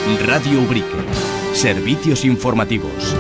Radio Ubrique. Servicios informativos.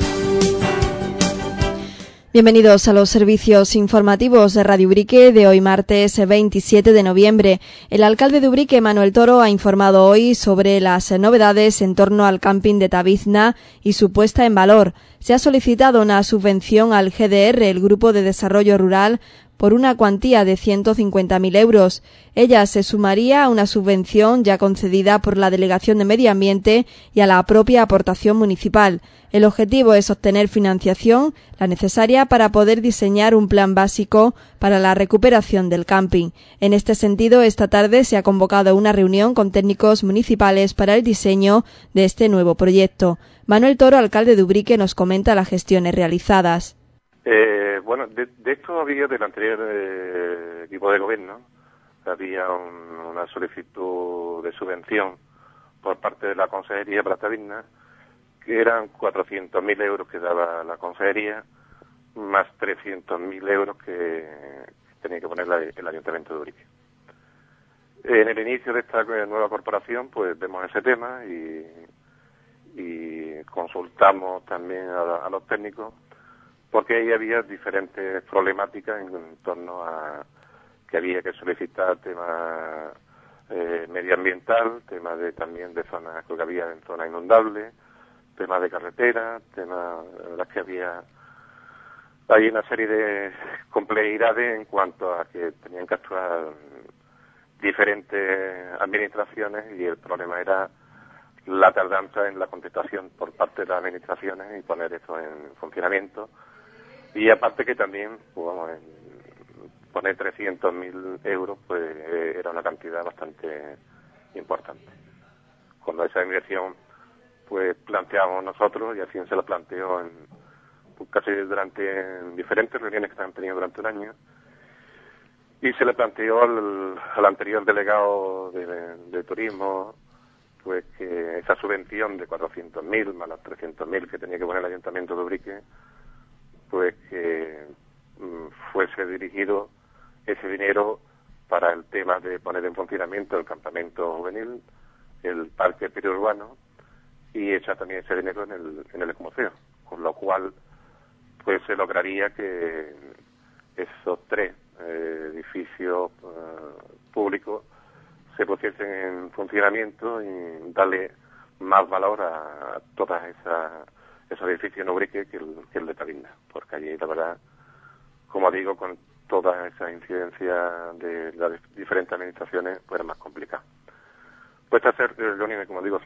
Bienvenidos a los servicios informativos de Radio Ubrique de hoy martes 27 de noviembre. El alcalde de Ubrique, Manuel Toro, ha informado hoy sobre las novedades en torno al camping de Tabizna y su puesta en valor. Se ha solicitado una subvención al GDR, el Grupo de Desarrollo Rural, por una cuantía de 150.000 euros. Ella se sumaría a una subvención ya concedida por la Delegación de Medio Ambiente y a la propia aportación municipal. El objetivo es obtener financiación, la necesaria para poder diseñar un plan básico para la recuperación del camping. En este sentido, esta tarde se ha convocado una reunión con técnicos municipales para el diseño de este nuevo proyecto. Manuel Toro, alcalde de Ubrique, nos comenta las gestiones realizadas. Bueno, de esto había del anterior equipo de gobierno, había una solicitud de subvención por parte de la Consejería para Tabizna, que eran 400.000 euros que daba la Consejería, más 300.000 euros que tenía que poner el Ayuntamiento de Ubrique. En el inicio de esta nueva corporación, pues vemos ese tema y consultamos también a los técnicos, porque ahí había diferentes problemáticas en torno a que había que solicitar tema medioambiental, tema también de zonas que había en zonas inundables, tema de carretera, tema las que hay una serie de complejidades en cuanto a que tenían que actuar diferentes administraciones y el problema era la tardanza en la contestación por parte de las administraciones y poner eso en funcionamiento. Y aparte que también, pues vamos, poner 300.000 euros, pues era una cantidad bastante importante. Cuando esa inversión, pues planteamos nosotros, y así se lo planteó casi durante diferentes reuniones que se han tenido durante un año, y se le planteó al anterior delegado de turismo, pues que esa subvención de 400.000 más las 300.000 que tenía que poner el Ayuntamiento de Ubrique, pues que fuese dirigido ese dinero para el tema de poner en funcionamiento el campamento juvenil, el parque periurbano y echar también ese dinero en el ecomuseo, con lo cual pues se lograría que esos tres edificios públicos se pusiesen en funcionamiento y darle más valor a todas esos edificios en Ubrique que el de Tabizna, porque allí la verdad, como digo, con todas esas incidencias de las diferentes administraciones, pues era más complicado. Pues estas reuniones, como digo,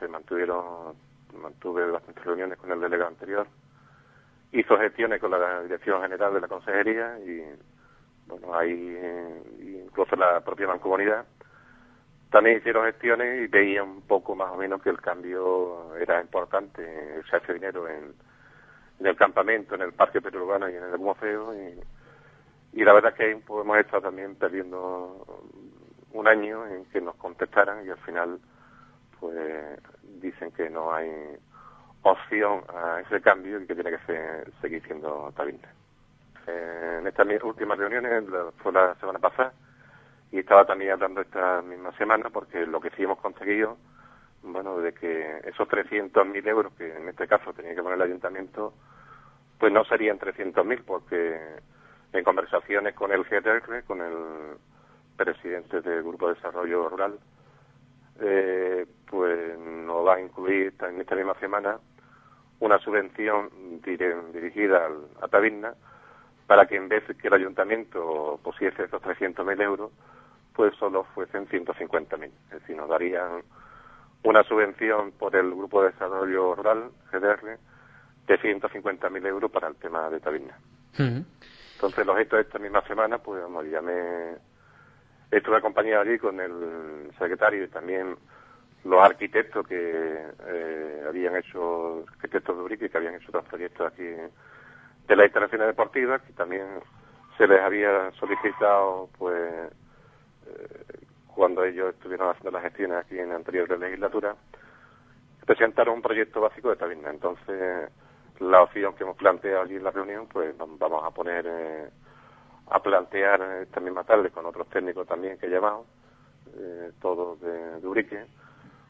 mantuve bastantes reuniones con el delegado anterior, hizo gestiones con la Dirección General de la Consejería y, bueno, ahí incluso la propia Mancomunidad también hicieron gestiones y veían un poco más o menos que el cambio era importante, echar ese dinero en el campamento, en el parque periurbano y en el museo y la verdad es que pues, hemos estado también perdiendo un año en que nos contestaran y al final pues dicen que no hay opción a ese cambio y que tiene que seguir siendo Tabizna. En estas últimas reuniones, fue la semana pasada, y estaba también hablando esta misma semana porque lo que sí hemos conseguido, bueno, de que esos 300.000 euros que en este caso tenía que poner el Ayuntamiento, pues no serían 300.000 porque en conversaciones con el GDR, con el presidente del Grupo de Desarrollo Rural, pues nos va a incluir en esta misma semana una subvención dirigida a Tabizna para que en vez de que el Ayuntamiento pusiese esos 300.000 euros, pues solo fuesen 150.000. Es decir, nos darían una subvención por el Grupo de Desarrollo Rural, GDR, de 150.000 euros para el tema de Tabizna. Entonces, los hechos de esta misma semana, pues vamos, estuve acompañado allí con el secretario y también los arquitectos que habían hecho, arquitectos de Ubrique, que habían hecho otros proyectos aquí de las instalaciones deportivas, que también se les había solicitado, pues, cuando ellos estuvieron haciendo las gestiones aquí en la anterior legislatura, presentaron un proyecto básico de Tabizna. Entonces, la opción que hemos planteado allí en la reunión, pues vamos a plantear esta misma tarde con otros técnicos también que he llamado, todos de Ubrique,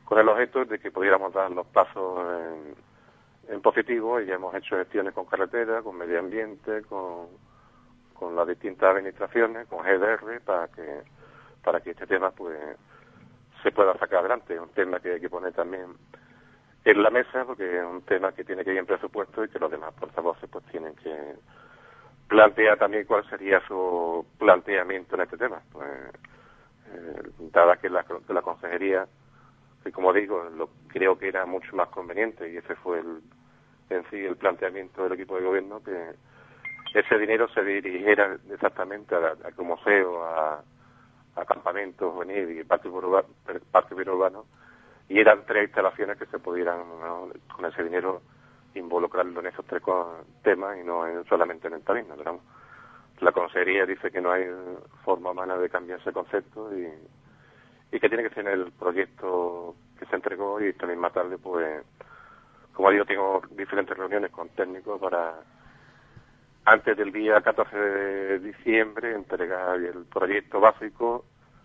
con el objeto de que pudiéramos dar los pasos en positivo, y ya hemos hecho gestiones con carretera, con medio ambiente, con las distintas administraciones, con GDR, para que este tema pues se pueda sacar adelante. Es un tema que hay que poner también en la mesa, porque es un tema que tiene que ir en presupuesto y que los demás portavoces pues tienen que plantear también cuál sería su planteamiento en este tema. Pues, dada que la consejería, que como digo, creo que era mucho más conveniente, y ese fue en sí el planteamiento del equipo de gobierno, que ese dinero se dirigiera exactamente a museo, a campamentos juveniles y parques urbanos, y eran 3 instalaciones que se pudieran, ¿no?, con ese dinero involucrarlo en esos 3 temas y no solamente en el tarismo. Pero la consejería dice que no hay forma humana de cambiar ese concepto y que tiene que ser el proyecto que se entregó, y esta misma tarde, pues, como digo, tengo diferentes reuniones con técnicos para, antes del día 14 de diciembre, entregar el proyecto básico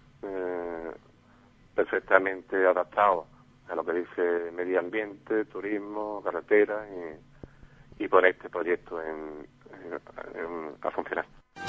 perfectamente adaptado a lo que dice medio ambiente, turismo, carretera, y poner este proyecto a funcionar.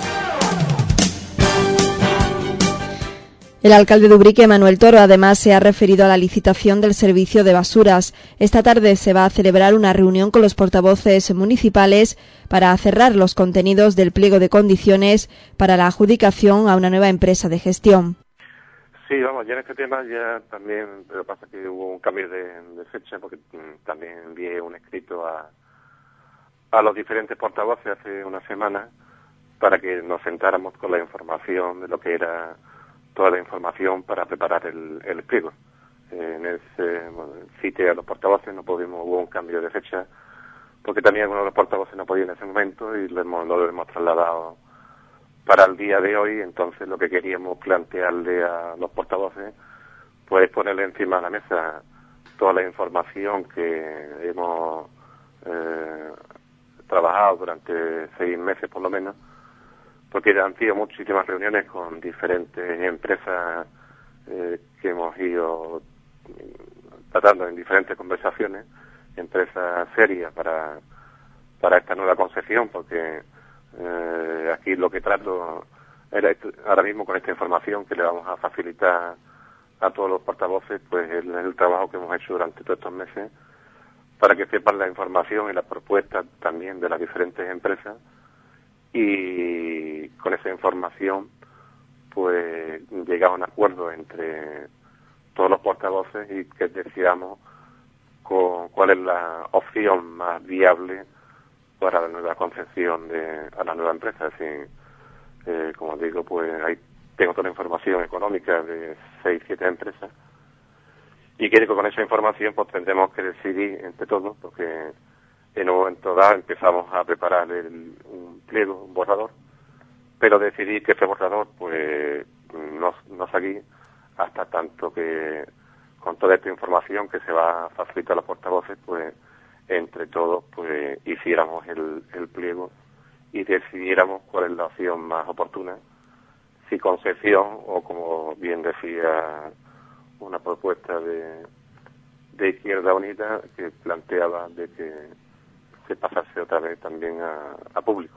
El alcalde de Ubrique, Manuel Toro, además se ha referido a la licitación del servicio de basuras. Esta tarde se va a celebrar una reunión con los portavoces municipales para cerrar los contenidos del pliego de condiciones para la adjudicación a una nueva empresa de gestión. Sí, vamos, ya en este tema ya también, pero pasa que hubo un cambio de fecha, porque también envié un escrito a los diferentes portavoces hace una semana para que nos sentáramos con la información de lo que era toda la información para preparar el pliego. En ese cité a los portavoces, hubo un cambio de fecha, porque también algunos de los portavoces no podían en ese momento, y lo hemos trasladado para el día de hoy. Entonces lo que queríamos plantearle a los portavoces pues ponerle encima de la mesa toda la información que hemos trabajado durante 6 meses por lo menos, porque han sido muchísimas reuniones con diferentes empresas que hemos ido tratando en diferentes conversaciones, empresas serias para esta nueva concesión, porque aquí lo que trato era ahora mismo, con esta información que le vamos a facilitar a todos los portavoces, pues el trabajo que hemos hecho durante todos estos meses, para que sepan la información y las propuestas también de las diferentes empresas, y con esa información pues llegar a un acuerdo entre todos los portavoces y que decidamos cuál es la opción más viable para la nueva concesión a la nueva empresa. Es decir, como digo, pues ahí tengo toda la información económica de 6-7 empresas, y creo que con esa información pues tendremos que decidir entre todos, porque en un momento dado empezamos a preparar un pliego, un borrador, pero decidir que ese borrador pues no salir hasta tanto que, con toda esta información que se va a facilitar a los portavoces, pues entre todos pues hiciéramos el pliego y decidiéramos cuál es la opción más oportuna, si concesión o, como bien decía una propuesta de Izquierda Unida, que planteaba de que se pasase otra vez también a público.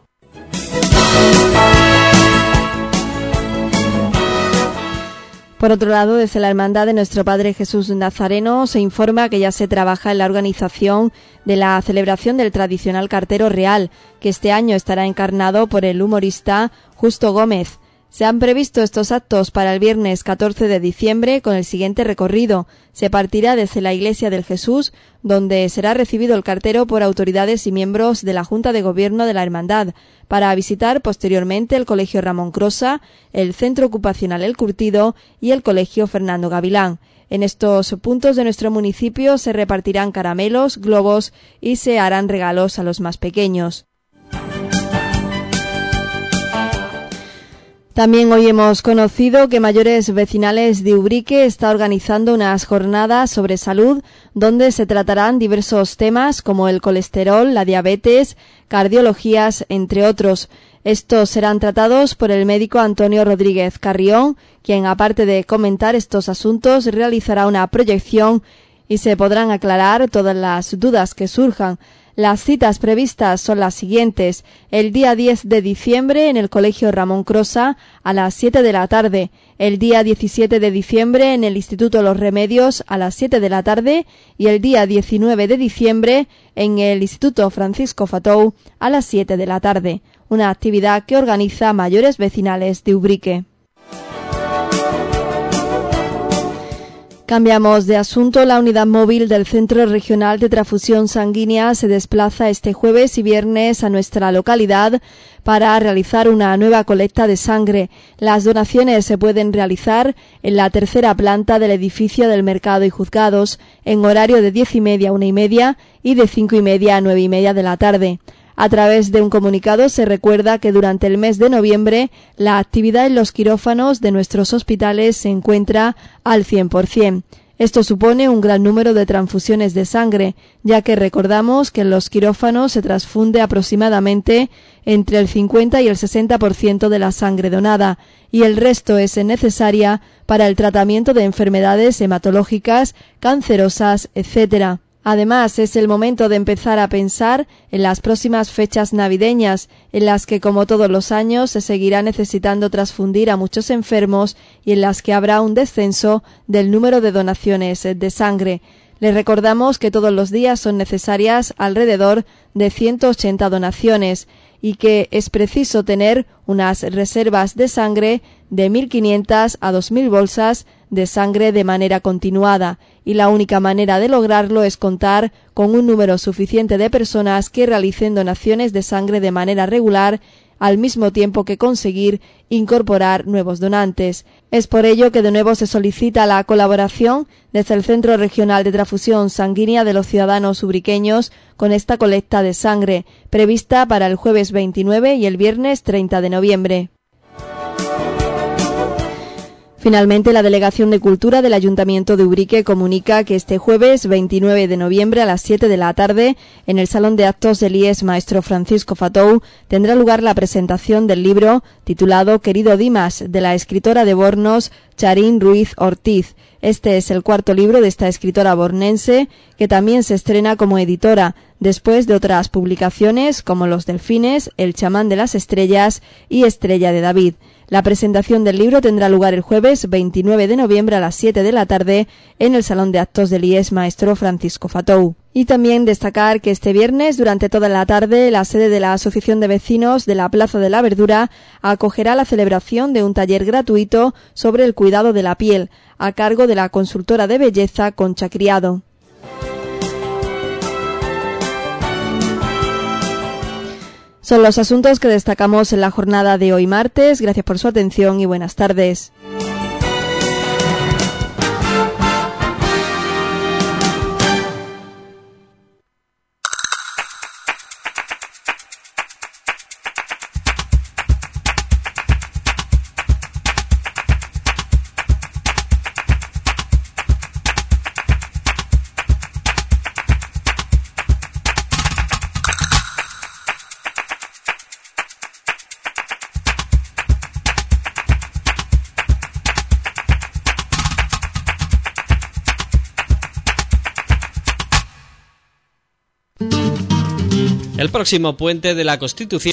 Por otro lado, desde la Hermandad de Nuestro Padre Jesús Nazareno se informa que ya se trabaja en la organización de la celebración del tradicional cartero real, que este año estará encarnado por el humorista Justo Gómez. Se han previsto estos actos para el viernes 14 de diciembre con el siguiente recorrido. Se partirá desde la Iglesia del Jesús, donde será recibido el cartero por autoridades y miembros de la Junta de Gobierno de la Hermandad, para visitar posteriormente el Colegio Ramón Crosa, el Centro Ocupacional El Curtido y el Colegio Fernando Gavilán. En estos puntos de nuestro municipio se repartirán caramelos, globos y se harán regalos a los más pequeños. También hoy hemos conocido que Mayores Vecinales de Ubrique está organizando unas jornadas sobre salud donde se tratarán diversos temas como el colesterol, la diabetes, cardiologías, entre otros. Estos serán tratados por el médico Antonio Rodríguez Carrión, quien aparte de comentar estos asuntos realizará una proyección y se podrán aclarar todas las dudas que surjan. Las citas previstas son las siguientes: el día 10 de diciembre en el Colegio Ramón Crosa a las 7 de la tarde, el día 17 de diciembre en el Instituto Los Remedios a las 7 de la tarde y el día 19 de diciembre en el Instituto Francisco Fatou a las 7 de la tarde, una actividad que organiza Mayores Vecinales de Ubrique. Cambiamos de asunto. La unidad móvil del Centro Regional de Transfusión Sanguínea se desplaza este jueves y viernes a nuestra localidad para realizar una nueva colecta de sangre. Las donaciones se pueden realizar en la tercera planta del edificio del Mercado y Juzgados en horario de 10:30 a 1:30 y de 5:30 a 9:30 de la tarde. A través de un comunicado se recuerda que durante el mes de noviembre la actividad en los quirófanos de nuestros hospitales se encuentra al 100%. Esto supone un gran número de transfusiones de sangre, ya que recordamos que en los quirófanos se transfunde aproximadamente entre el 50 y el 60% de la sangre donada, y el resto es necesaria para el tratamiento de enfermedades hematológicas, cancerosas, etc. Además, es el momento de empezar a pensar en las próximas fechas navideñas, en las que, como todos los años, se seguirá necesitando transfundir a muchos enfermos y en las que habrá un descenso del número de donaciones de sangre. Les recordamos que todos los días son necesarias alrededor de 180 donaciones y que es preciso tener unas reservas de sangre de 1.500 a 2.000 bolsas de sangre de manera continuada, y la única manera de lograrlo es contar con un número suficiente de personas que realicen donaciones de sangre de manera regular, al mismo tiempo que conseguir incorporar nuevos donantes. Es por ello que de nuevo se solicita la colaboración desde el Centro Regional de Transfusión Sanguínea de los ciudadanos ubriqueños con esta colecta de sangre, prevista para el jueves 29 y el viernes 30 de noviembre. Finalmente, la Delegación de Cultura del Ayuntamiento de Ubrique comunica que este jueves 29 de noviembre a las 7 de la tarde, en el Salón de Actos del IES Maestro Francisco Fatou, tendrá lugar la presentación del libro titulado Querido Dimas, de la escritora de Bornos, Charín Ruiz Ortiz. Este es el cuarto libro de esta escritora bornense, que también se estrena como editora, después de otras publicaciones como Los Delfines, El chamán de las estrellas y Estrella de David. La presentación del libro tendrá lugar el jueves 29 de noviembre a las 7 de la tarde en el Salón de Actos del IES Maestro Francisco Fatou. Y también destacar que este viernes, durante toda la tarde, la sede de la Asociación de Vecinos de la Plaza de la Verdura acogerá la celebración de un taller gratuito sobre el cuidado de la piel, a cargo de la consultora de belleza Concha Criado. Son los asuntos que destacamos en la jornada de hoy martes. Gracias por su atención y buenas tardes. El próximo puente de la Constitución